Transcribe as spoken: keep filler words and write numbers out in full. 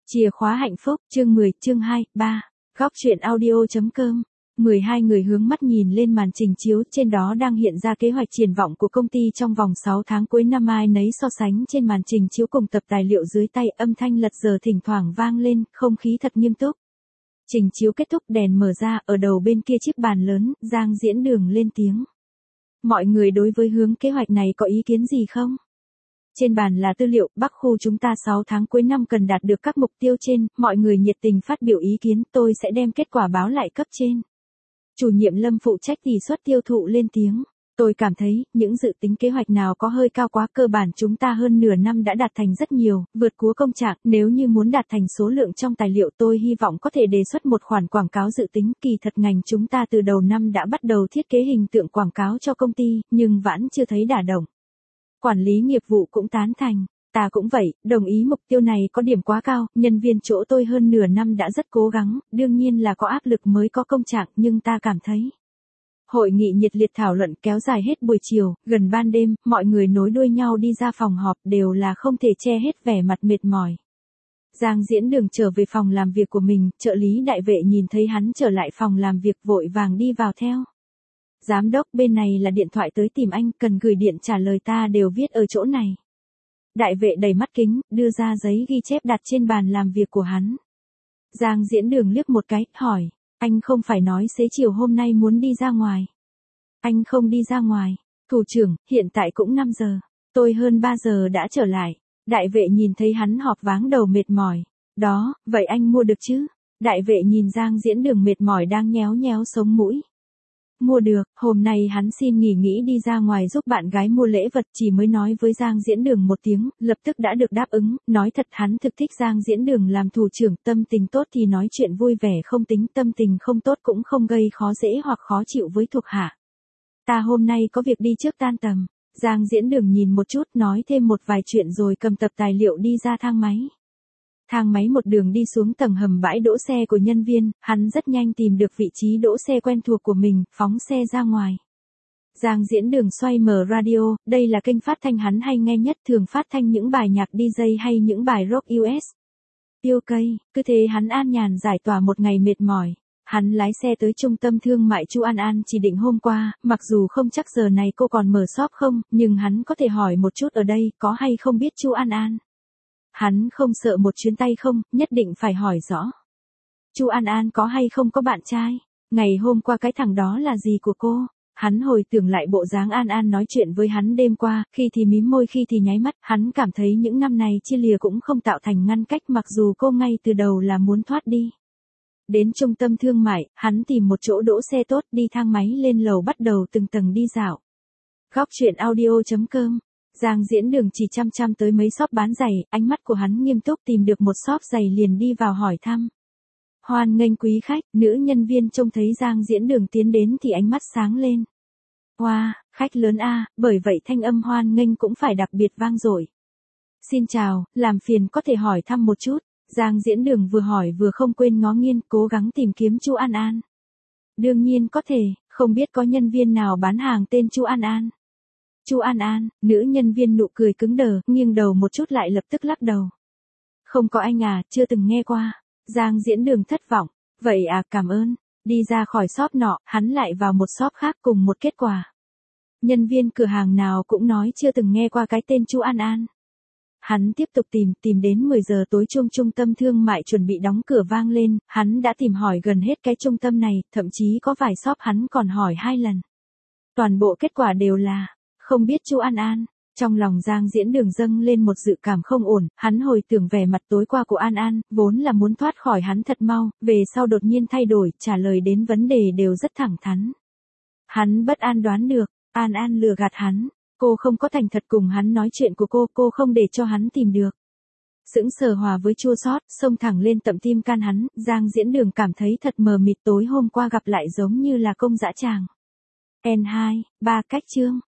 Chìa khóa hạnh phúc, chương mười, chương hai, ba. Góc truyện audio.com. mười hai người hướng mắt nhìn lên màn trình chiếu, trên đó đang hiện ra kế hoạch triển vọng của công ty trong vòng sáu tháng cuối năm, ai nấy so sánh trên màn trình chiếu cùng tập tài liệu dưới tay, âm thanh lật giờ thỉnh thoảng vang lên, không khí thật nghiêm túc. Trình chiếu kết thúc, đèn mở ra, ở đầu bên kia chiếc bàn lớn, Giang Diễn Đường lên tiếng. Mọi người đối với hướng kế hoạch này có ý kiến gì không? Trên bàn là tư liệu, Bắc khu chúng ta sáu tháng cuối năm cần đạt được các mục tiêu trên, mọi người nhiệt tình phát biểu ý kiến, tôi sẽ đem kết quả báo lại cấp trên. Chủ nhiệm Lâm phụ trách tỷ suất tiêu thụ lên tiếng. Tôi cảm thấy, những dự tính kế hoạch nào có hơi cao quá, cơ bản chúng ta hơn nửa năm đã đạt thành rất nhiều, vượt cúa công trạng, nếu như muốn đạt thành số lượng trong tài liệu tôi hy vọng có thể đề xuất một khoản quảng cáo dự tính, kỳ thật ngành chúng ta từ đầu năm đã bắt đầu thiết kế hình tượng quảng cáo cho công ty, nhưng vẫn chưa thấy đả động. Quản lý nghiệp vụ cũng tán thành, ta cũng vậy, đồng ý mục tiêu này có điểm quá cao, nhân viên chỗ tôi hơn nửa năm đã rất cố gắng, đương nhiên là có áp lực mới có công trạng, nhưng ta cảm thấy. Hội nghị nhiệt liệt thảo luận kéo dài hết buổi chiều, gần ban đêm, mọi người nối đuôi nhau đi ra phòng họp đều là không thể che hết vẻ mặt mệt mỏi. Giang Diễn Đường trở về phòng làm việc của mình, trợ lý đại vệ nhìn thấy hắn trở lại phòng làm việc vội vàng đi vào theo. Giám đốc, bên này là điện thoại tới tìm anh, cần gửi điện trả lời ta đều viết ở chỗ này. Đại vệ đầy mắt kính, đưa ra giấy ghi chép đặt trên bàn làm việc của hắn. Giang Diễn Đường liếc một cái, hỏi, anh không phải nói xế chiều hôm nay muốn đi ra ngoài. Anh không đi ra ngoài, thủ trưởng, hiện tại cũng năm giờ, tôi hơn ba giờ đã trở lại. Đại vệ nhìn thấy hắn họp váng đầu mệt mỏi. Đó, vậy anh mua được chứ? Đại vệ nhìn Giang Diễn Đường mệt mỏi đang nhéo nhéo sống mũi. Mua được, hôm nay hắn xin nghỉ nghĩ đi ra ngoài giúp bạn gái mua lễ vật, chỉ mới nói với Giang Diễn Đường một tiếng, lập tức đã được đáp ứng, nói thật hắn thực thích Giang Diễn Đường làm thủ trưởng, tâm tình tốt thì nói chuyện vui vẻ không tính, tâm tình không tốt cũng không gây khó dễ hoặc khó chịu với thuộc hạ. Ta hôm nay có việc đi trước tan tầm. Giang Diễn Đường nhìn một chút, nói thêm một vài chuyện rồi cầm tập tài liệu đi ra thang máy. Thang máy một đường đi xuống tầng hầm bãi đỗ xe của nhân viên, hắn rất nhanh tìm được vị trí đỗ xe quen thuộc của mình, phóng xe ra ngoài. Giang Diễn Đường xoay mở radio, đây là kênh phát thanh hắn hay nghe nhất, thường phát thanh những bài nhạc đi jay hay những bài rock u ét. u ca, cứ thế hắn an nhàn giải tỏa một ngày mệt mỏi. Hắn lái xe tới trung tâm thương mại Chu An An chỉ định hôm qua, mặc dù không chắc giờ này cô còn mở shop không, nhưng hắn có thể hỏi một chút ở đây, có hay không biết Chu An An. Hắn không sợ một chuyến tay không, nhất định phải hỏi rõ. Chu An An có hay không có bạn trai? Ngày hôm qua cái thằng đó là gì của cô? Hắn hồi tưởng lại bộ dáng An An nói chuyện với hắn đêm qua, khi thì mím môi khi thì nháy mắt, hắn cảm thấy những năm này chia lìa cũng không tạo thành ngăn cách, mặc dù cô ngay từ đầu là muốn thoát đi. Đến trung tâm thương mại, hắn tìm một chỗ đỗ xe tốt, đi thang máy lên lầu bắt đầu từng tầng đi dạo. Góc truyện audio.com. Giang Diễn Đường chỉ chăm chăm tới mấy shop bán giày, ánh mắt của hắn nghiêm túc, tìm được một shop giày liền đi vào hỏi thăm. Hoan nghênh quý khách, nữ nhân viên trông thấy Giang Diễn Đường tiến đến thì ánh mắt sáng lên. Wow, khách lớn a, bởi vậy thanh âm hoan nghênh cũng phải đặc biệt vang dội. Xin chào, làm phiền có thể hỏi thăm một chút. Giang Diễn Đường vừa hỏi vừa không quên ngó nghiêng, cố gắng tìm kiếm Chu An An. Đương nhiên có thể, không biết có nhân viên nào bán hàng tên Chu An An. Chu An An, nữ nhân viên nụ cười cứng đờ, nghiêng đầu một chút lại lập tức lắc đầu. Không có anh à, chưa từng nghe qua. Giang Diễn Đường thất vọng. Vậy à, cảm ơn. Đi ra khỏi shop nọ, hắn lại vào một shop khác cùng một kết quả. Nhân viên cửa hàng nào cũng nói chưa từng nghe qua cái tên Chu An An. Hắn tiếp tục tìm, tìm đến mười giờ tối chuông trung tâm thương mại chuẩn bị đóng cửa vang lên, hắn đã tìm hỏi gần hết cái trung tâm này, thậm chí có vài shop hắn còn hỏi hai lần. Toàn bộ kết quả đều là, không biết Chu An An. Trong lòng Giang Diễn Đường dâng lên một dự cảm không ổn, hắn hồi tưởng vẻ mặt tối qua của An An, vốn là muốn thoát khỏi hắn thật mau, về sau đột nhiên thay đổi, trả lời đến vấn đề đều rất thẳng thắn. Hắn bất an đoán được, An An lừa gạt hắn. Cô không có thành thật cùng hắn nói chuyện của cô, cô không để cho hắn tìm được. Sững sờ hòa với chua xót, xông thẳng lên tận tim can hắn, Giang Diễn Đường cảm thấy thật mờ mịt, tối hôm qua gặp lại giống như là công dã tràng. N hai, ba cách chương.